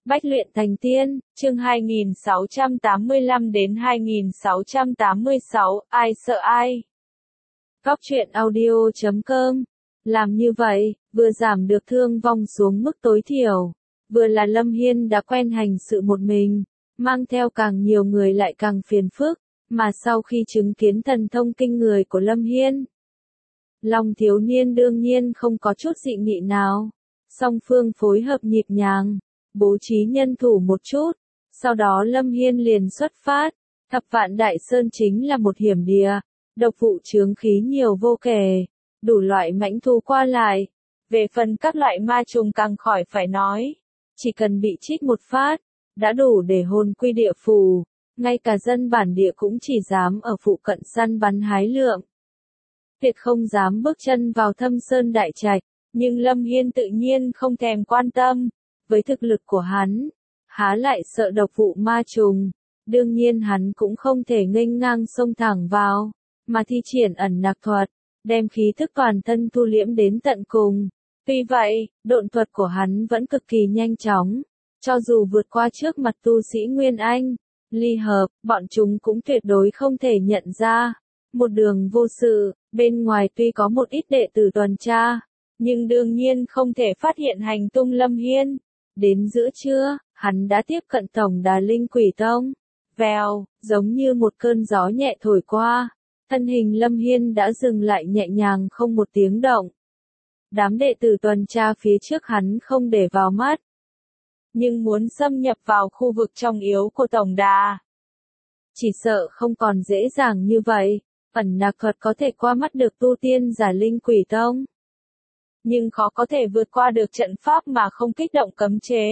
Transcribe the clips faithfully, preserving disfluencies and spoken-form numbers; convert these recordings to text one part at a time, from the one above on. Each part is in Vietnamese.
Bách luyện thành tiên, chương hai nghìn sáu trăm tám mươi lăm đến hai nghìn sáu trăm tám mươi sáu, ai sợ ai? Góc truyện audio chấm com. Làm như vậy, vừa giảm được thương vong xuống mức tối thiểu, vừa là Lâm Hiên đã quen hành sự một mình, mang theo càng nhiều người lại càng phiền phức, mà sau khi chứng kiến thần thông kinh người của Lâm Hiên, lòng thiếu niên đương nhiên không có chút dị nghị nào. Song phương phối hợp nhịp nhàng, bố trí nhân thủ một chút, sau đó Lâm Hiên liền xuất phát. Thập Vạn Đại Sơn chính là một hiểm địa, độc vụ chướng khí nhiều vô kể, đủ loại mãnh thú qua lại. Về phần các loại ma trùng càng khỏi phải nói, chỉ cần bị chích một phát, đã đủ để hồn quy địa phủ, ngay cả dân bản địa cũng chỉ dám ở phụ cận săn bắn hái lượm, tuyệt không dám bước chân vào Thâm Sơn Đại Trạch. Nhưng Lâm Hiên tự nhiên không thèm quan tâm, với thực lực của hắn, há lại sợ độc vụ ma trùng, đương nhiên hắn cũng không thể nghênh ngang xông thẳng vào, mà thi triển ẩn nặc thuật, đem khí thức toàn thân thu liễm đến tận cùng. Tuy vậy, độn thuật của hắn vẫn cực kỳ nhanh chóng, cho dù vượt qua trước mặt tu sĩ Nguyên Anh, ly hợp, bọn chúng cũng tuyệt đối không thể nhận ra. Một đường vô sự, bên ngoài tuy có một ít đệ tử tuần tra, nhưng đương nhiên không thể phát hiện hành tung Lâm Hiên. Đến giữa trưa, hắn đã tiếp cận tổng đà Linh Quỷ Tông. Vèo, giống như một cơn gió nhẹ thổi qua, thân hình Lâm Hiên đã dừng lại nhẹ nhàng không một tiếng động. Đám đệ tử tuần tra phía trước hắn không để vào mắt, nhưng muốn xâm nhập vào khu vực trọng yếu của tổng đà, chỉ sợ không còn dễ dàng như vậy. Ẩn nặc thuật có thể qua mắt được tu tiên giả Linh Quỷ Tông, nhưng khó có thể vượt qua được trận pháp mà không kích động cấm chế.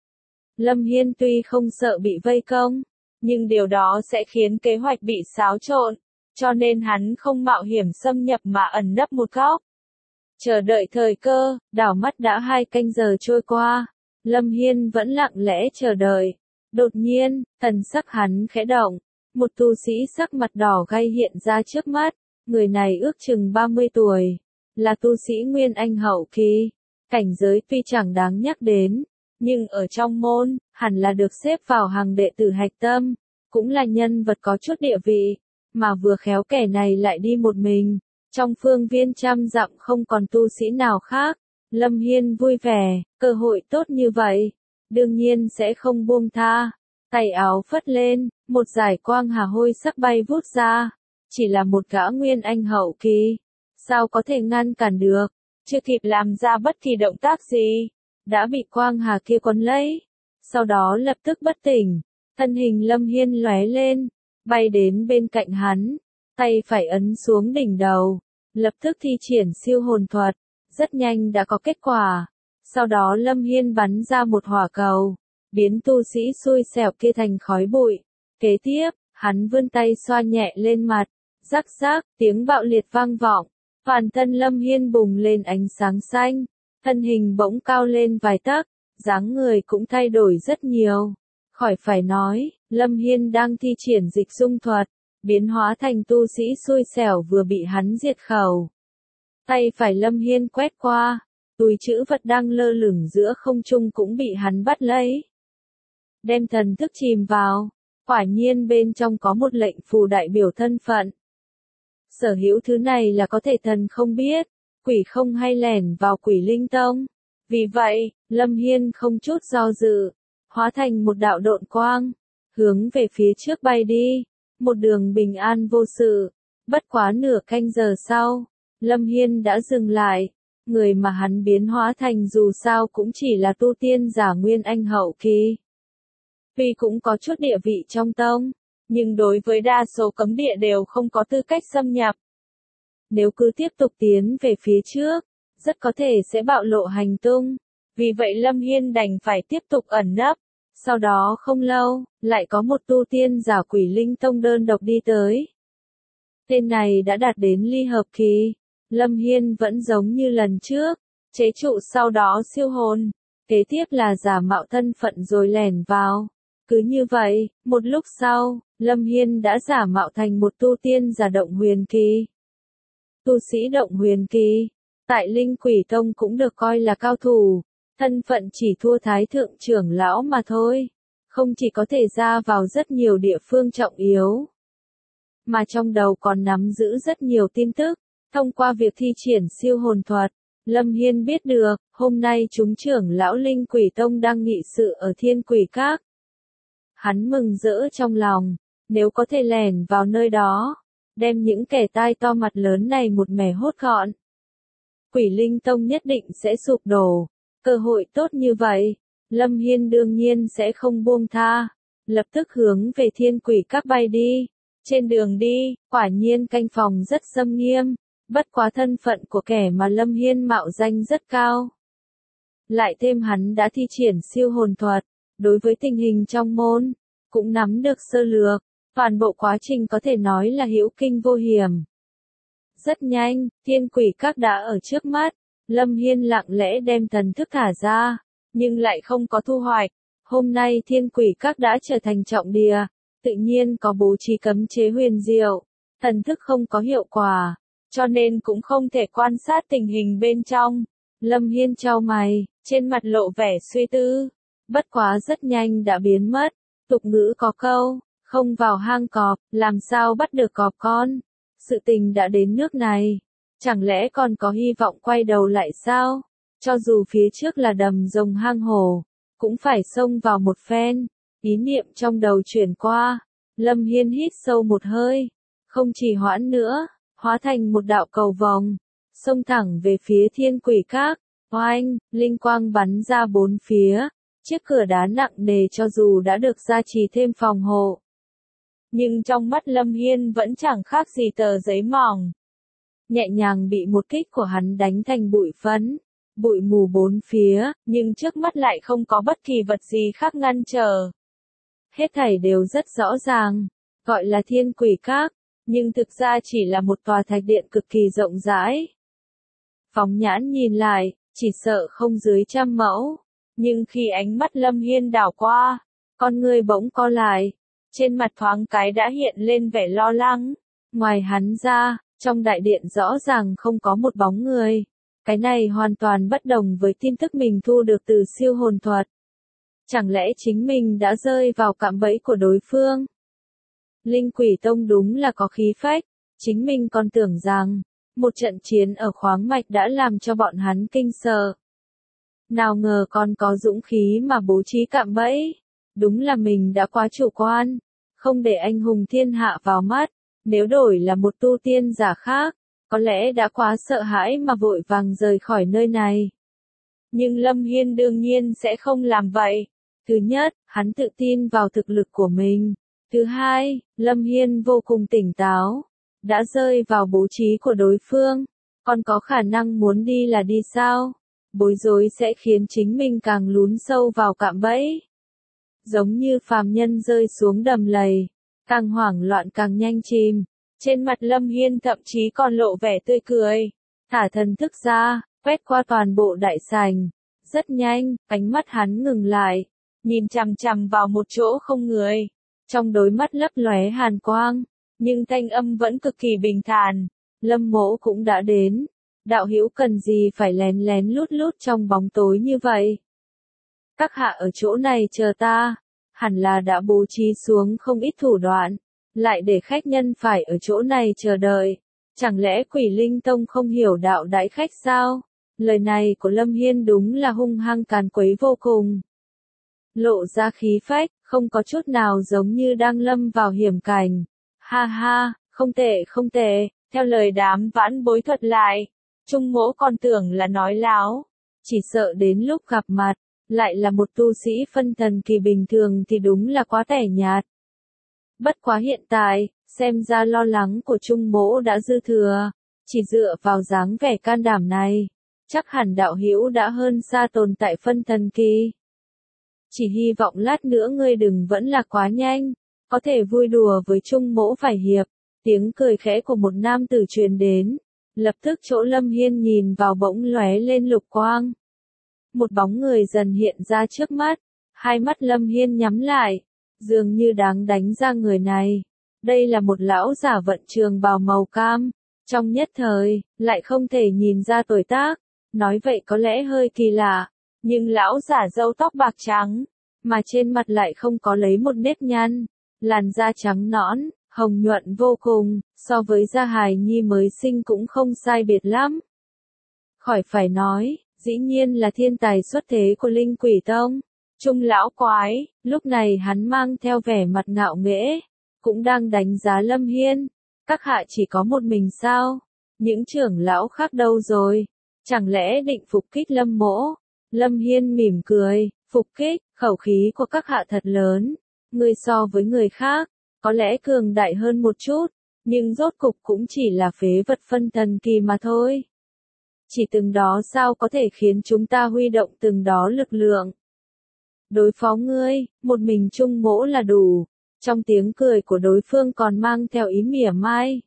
Lâm Hiên tuy không sợ bị vây công, nhưng điều đó sẽ khiến kế hoạch bị xáo trộn, cho nên hắn không mạo hiểm xâm nhập mà ẩn nấp một góc. Chờ đợi thời cơ, đảo mắt đã hai canh giờ trôi qua, Lâm Hiên vẫn lặng lẽ chờ đợi. Đột nhiên, thần sắc hắn khẽ động, một tu sĩ sắc mặt đỏ gay hiện ra trước mắt, người này ước chừng ba mươi tuổi. Là tu sĩ Nguyên Anh hậu kỳ, cảnh giới tuy chẳng đáng nhắc đến, nhưng ở trong môn, hẳn là được xếp vào hàng đệ tử hạch tâm, cũng là nhân vật có chút địa vị, mà vừa khéo kẻ này lại đi một mình, trong phương viên trăm dặm không còn tu sĩ nào khác. Lâm Hiên vui vẻ, cơ hội tốt như vậy, đương nhiên sẽ không buông tha. Tay áo phất lên, một dải quang hà hôi sắc bay vút ra, chỉ là một gã Nguyên Anh hậu kỳ, sao có thể ngăn cản được, chưa kịp làm ra bất kỳ động tác gì, đã bị quang hà kia quấn lấy, sau đó lập tức bất tỉnh. Thân hình Lâm Hiên lóe lên, bay đến bên cạnh hắn, tay phải ấn xuống đỉnh đầu, lập tức thi triển siêu hồn thuật, rất nhanh đã có kết quả. Sau đó Lâm Hiên bắn ra một hỏa cầu, biến tu sĩ xui xẻo kia thành khói bụi. Kế tiếp, hắn vươn tay xoa nhẹ lên mặt, rắc rắc, tiếng bạo liệt vang vọng. Toàn thân Lâm Hiên bùng lên ánh sáng xanh, thân hình bỗng cao lên vài tấc, dáng người cũng thay đổi rất nhiều. Khỏi phải nói, Lâm Hiên đang thi triển dịch dung thuật, biến hóa thành tu sĩ xui xẻo vừa bị hắn diệt khẩu. Tay phải Lâm Hiên quét qua, túi trữ vật đang lơ lửng giữa không trung cũng bị hắn bắt lấy. Đem thần thức chìm vào, quả nhiên bên trong có một lệnh phù đại biểu thân phận. Sở hữu thứ này là có thể thần không biết, quỷ không hay lẻn vào Quỷ Linh Tông. Vì vậy, Lâm Hiên không chút do dự, hóa thành một đạo độn quang, hướng về phía trước bay đi, một đường bình an vô sự. Bất quá nửa canh giờ sau, Lâm Hiên đã dừng lại, người mà hắn biến hóa thành dù sao cũng chỉ là tu tiên giả Nguyên Anh hậu kỳ. Tuy cũng có chút địa vị trong tông, nhưng đối với đa số cấm địa đều không có tư cách xâm nhập. Nếu cứ tiếp tục tiến về phía trước, rất có thể sẽ bạo lộ hành tung. Vì vậy Lâm Hiên đành phải tiếp tục ẩn nấp. Sau đó không lâu, lại có một tu tiên giả Quỷ Linh Tông đơn độc đi tới. Tên này đã đạt đến ly hợp kỳ. Lâm Hiên vẫn giống như lần trước, chế trụ sau đó siêu hồn. Kế tiếp là giả mạo thân phận rồi lẻn vào. Cứ như vậy, một lúc sau, Lâm Hiên đã giả mạo thành một tu tiên giả động huyền kỳ. Tu sĩ động huyền kỳ, tại Linh Quỷ Tông cũng được coi là cao thủ, thân phận chỉ thua thái thượng trưởng lão mà thôi, không chỉ có thể ra vào rất nhiều địa phương trọng yếu, mà trong đầu còn nắm giữ rất nhiều tin tức. Thông qua việc thi triển siêu hồn thuật, Lâm Hiên biết được, hôm nay chúng trưởng lão Linh Quỷ Tông đang nghị sự ở Thiên Quỷ Các. Hắn mừng rỡ trong lòng, nếu có thể lẻn vào nơi đó, đem những kẻ tai to mặt lớn này một mẻ hốt gọn, Quỷ Linh Tông nhất định sẽ sụp đổ. Cơ hội tốt như vậy, Lâm Hiên đương nhiên sẽ không buông tha, lập tức hướng về Thiên Quỷ Các bay đi. Trên đường đi, quả nhiên canh phòng rất xâm nghiêm, bất quá thân phận của kẻ mà Lâm Hiên mạo danh rất cao. Lại thêm hắn đã thi triển siêu hồn thuật, đối với tình hình trong môn, cũng nắm được sơ lược, toàn bộ quá trình có thể nói là hữu kinh vô hiểm. Rất nhanh, Thiên Quỷ Các đã ở trước mắt, Lâm Hiên lặng lẽ đem thần thức thả ra, nhưng lại không có thu hoạch. Hôm nay Thiên Quỷ Các đã trở thành trọng địa, tự nhiên có bố trí cấm chế huyền diệu, thần thức không có hiệu quả, cho nên cũng không thể quan sát tình hình bên trong. Lâm Hiên chau mày, trên mặt lộ vẻ suy tư, bất quá rất nhanh đã biến mất. Tục ngữ có câu, không vào hang cọp, làm sao bắt được cọp con. Sự tình đã đến nước này, chẳng lẽ còn có hy vọng quay đầu lại sao? Cho dù phía trước là đầm rồng hang hổ, cũng phải xông vào một phen. Ý niệm trong đầu chuyển qua, Lâm Hiên hít sâu một hơi, không trì hoãn nữa, hóa thành một đạo cầu vòng, xông thẳng về phía Thiên Quỷ Các. Oanh, linh quang bắn ra bốn phía, chiếc cửa đá nặng nề cho dù đã được gia trì thêm phòng hộ, nhưng trong mắt Lâm Hiên vẫn chẳng khác gì tờ giấy mỏng. Nhẹ nhàng bị một kích của hắn đánh thành bụi phấn, bụi mù bốn phía, nhưng trước mắt lại không có bất kỳ vật gì khác ngăn trở. Hết thảy đều rất rõ ràng, gọi là Thiên Quỷ Các, nhưng thực ra chỉ là một tòa thạch điện cực kỳ rộng rãi. Phóng nhãn nhìn lại, chỉ sợ không dưới trăm mẫu, nhưng khi ánh mắt Lâm Hiên đảo qua, con người bỗng co lại, trên mặt thoáng cái đã hiện lên vẻ lo lắng. Ngoài hắn ra, trong đại điện rõ ràng không có một bóng người. Cái này hoàn toàn bất đồng với tin tức mình thu được từ siêu hồn thuật. Chẳng lẽ chính mình đã rơi vào cạm bẫy của đối phương? Linh Quỷ Tông đúng là có khí phách, chính mình còn tưởng rằng, một trận chiến ở khoáng mạch đã làm cho bọn hắn kinh sợ. Nào ngờ còn có dũng khí mà bố trí cạm bẫy. Đúng là mình đã quá chủ quan, không để anh hùng thiên hạ vào mắt. Nếu đổi là một tu tiên giả khác, có lẽ đã quá sợ hãi mà vội vàng rời khỏi nơi này. Nhưng Lâm Hiên đương nhiên sẽ không làm vậy. Thứ nhất, hắn tự tin vào thực lực của mình. Thứ hai, Lâm Hiên vô cùng tỉnh táo, đã rơi vào bố trí của đối phương, còn có khả năng muốn đi là đi sao? Bối rối sẽ khiến chính mình càng lún sâu vào cạm bẫy. Giống như phàm nhân rơi xuống đầm lầy, càng hoảng loạn càng nhanh chìm. Trên mặt Lâm Hiên thậm chí còn lộ vẻ tươi cười, thả thần thức ra, quét qua toàn bộ đại sảnh. Rất nhanh, ánh mắt hắn ngừng lại, nhìn chằm chằm vào một chỗ không người. Trong đôi mắt lấp lóe hàn quang, nhưng thanh âm vẫn cực kỳ bình thản. Lâm Mỗ cũng đã đến. Đạo hữu cần gì phải lén lén lút lút trong bóng tối như vậy? Các hạ ở chỗ này chờ ta, hẳn là đã bố trí xuống không ít thủ đoạn, lại để khách nhân phải ở chỗ này chờ đợi. Chẳng lẽ Quỷ Linh Tông không hiểu đạo đãi khách sao? Lời này của Lâm Hiên đúng là hung hăng càn quấy vô cùng. Lộ ra khí phách, không có chút nào giống như đang lâm vào hiểm cảnh. Ha ha, không tệ không tệ, theo lời đám vãn bối thuật lại, Trung Mỗ còn tưởng là nói láo, chỉ sợ đến lúc gặp mặt, lại là một tu sĩ phân thần kỳ bình thường thì đúng là quá tẻ nhạt. Bất quá hiện tại, xem ra lo lắng của Trung Mỗ đã dư thừa, chỉ dựa vào dáng vẻ can đảm này, chắc hẳn đạo hữu đã hơn xa tồn tại phân thần kỳ. Chỉ hy vọng lát nữa ngươi đừng vẫn là quá nhanh, có thể vui đùa với Trung Mỗ vài hiệp. Tiếng cười khẽ của một nam tử truyền đến, lập tức chỗ Lâm Hiên nhìn vào bỗng lóe lên lục quang. Một bóng người dần hiện ra trước mắt, hai mắt Lâm Hiên nhắm lại, dường như đáng đánh ra người này. Đây là một lão giả vận trường bào màu cam, trong nhất thời, lại không thể nhìn ra tuổi tác, nói vậy có lẽ hơi kỳ lạ, nhưng lão giả râu tóc bạc trắng, mà trên mặt lại không có lấy một nếp nhăn, làn da trắng nõn, hồng nhuận vô cùng, so với da hài nhi mới sinh cũng không sai biệt lắm. Khỏi phải nói, dĩ nhiên là thiên tài xuất thế của Linh Quỷ Tông. Trung lão quái, lúc này hắn mang theo vẻ mặt ngạo nghễ, cũng đang đánh giá Lâm Hiên. Các hạ chỉ có một mình sao? Những trưởng lão khác đâu rồi? Chẳng lẽ định phục kích Lâm mỗ? Lâm Hiên mỉm cười, phục kích, khẩu khí của các hạ thật lớn. Người so với người khác, có lẽ cường đại hơn một chút, nhưng rốt cục cũng chỉ là phế vật phân thần kỳ mà thôi. Chỉ từng đó sao có thể khiến chúng ta huy động từng đó lực lượng? Đối phó ngươi, một mình Trung mỗ là đủ. Trong tiếng cười của đối phương còn mang theo ý mỉa mai.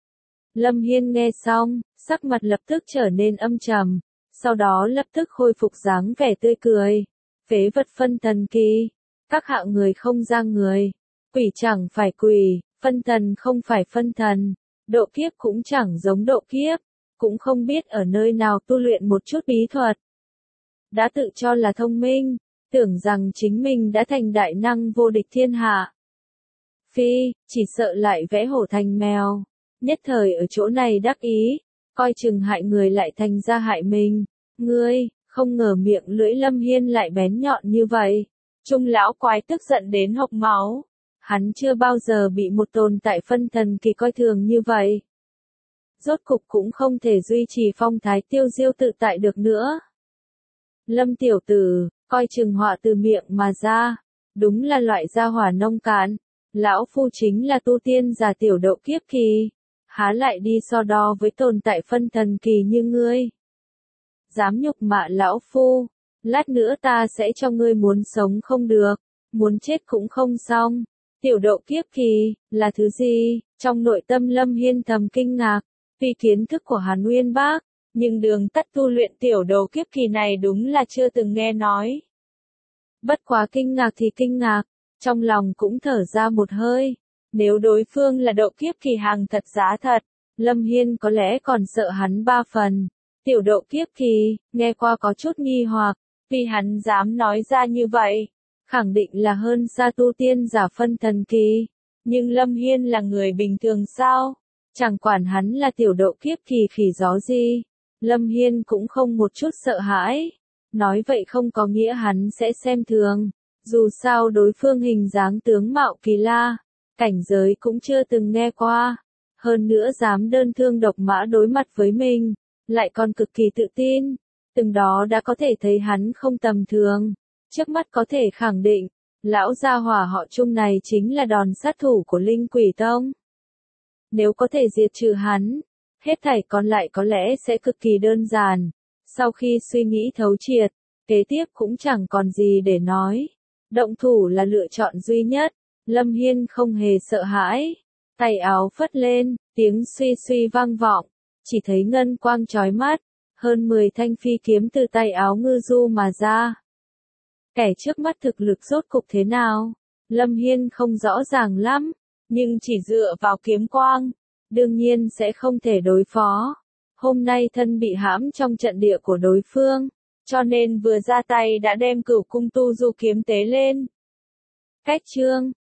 Lâm Hiên nghe xong, sắc mặt lập tức trở nên âm trầm, sau đó lập tức khôi phục dáng vẻ tươi cười. Phế vật phân thần kỳ, các hạ người không ra người, quỷ chẳng phải quỷ, phân thần không phải phân thần, độ kiếp cũng chẳng giống độ kiếp, cũng không biết ở nơi nào tu luyện một chút bí thuật. Đã tự cho là thông minh, tưởng rằng chính mình đã thành đại năng vô địch thiên hạ. Phi, chỉ sợ lại vẽ hổ thành mèo, nhất thời ở chỗ này đắc ý, coi chừng hại người lại thành ra hại mình. Ngươi, không ngờ miệng lưỡi Lâm Hiên lại bén nhọn như vậy. Trung lão quái tức giận đến hộc máu. Hắn chưa bao giờ bị một tồn tại phân thần kỳ coi thường như vậy. Rốt cục cũng không thể duy trì phong thái tiêu diêu tự tại được nữa. Lâm tiểu tử, coi chừng họa từ miệng mà ra. Đúng là loại gia hỏa nông cạn. Lão phu chính là tu tiên giả tiểu độ kiếp kỳ. Há lại đi so đo với tồn tại phân thần kỳ như ngươi. Dám nhục mạ lão phu. Lát nữa ta sẽ cho ngươi muốn sống không được. Muốn chết cũng không xong. Tiểu độ kiếp kỳ, là thứ gì? Trong nội tâm Lâm Hiên thầm kinh ngạc. Vì kiến thức của hắn uyên bác, nhưng đường tắt tu luyện tiểu độ kiếp kỳ này đúng là chưa từng nghe nói. Bất quá kinh ngạc thì kinh ngạc, trong lòng cũng thở ra một hơi. Nếu đối phương là độ kiếp kỳ hàng thật giá thật, Lâm Hiên có lẽ còn sợ hắn ba phần. Tiểu độ kiếp kỳ, nghe qua có chút nghi hoặc, vì hắn dám nói ra như vậy, khẳng định là hơn xa tu tiên giả phân thần kỳ. Nhưng Lâm Hiên là người bình thường sao? Chẳng quản hắn là tiểu độ kiếp kỳ khỉ gió gì, Lâm Hiên cũng không một chút sợ hãi. Nói vậy không có nghĩa hắn sẽ xem thường. Dù sao đối phương hình dáng tướng mạo kỳ la, cảnh giới cũng chưa từng nghe qua. Hơn nữa dám đơn thương độc mã đối mặt với mình, lại còn cực kỳ tự tin. Từng đó đã có thể thấy hắn không tầm thường. Trước mắt có thể khẳng định, lão gia hỏa họ Trung này chính là đòn sát thủ của Linh Quỷ Tông. Nếu có thể diệt trừ hắn, hết thảy còn lại có lẽ sẽ cực kỳ đơn giản. Sau khi suy nghĩ thấu triệt, kế tiếp cũng chẳng còn gì để nói. Động thủ là lựa chọn duy nhất. Lâm Hiên không hề sợ hãi. Tay áo phất lên, tiếng suy suy vang vọng. Chỉ thấy ngân quang chói mắt. Hơn mười thanh phi kiếm từ tay áo ngư du mà ra. Kẻ trước mắt thực lực rốt cục thế nào? Lâm Hiên không rõ ràng lắm. Nhưng chỉ dựa vào kiếm quang, đương nhiên sẽ không thể đối phó. Hôm nay thân bị hãm trong trận địa của đối phương, cho nên vừa ra tay đã đem Cửu Cung Tu Du kiếm tế lên. Cách chương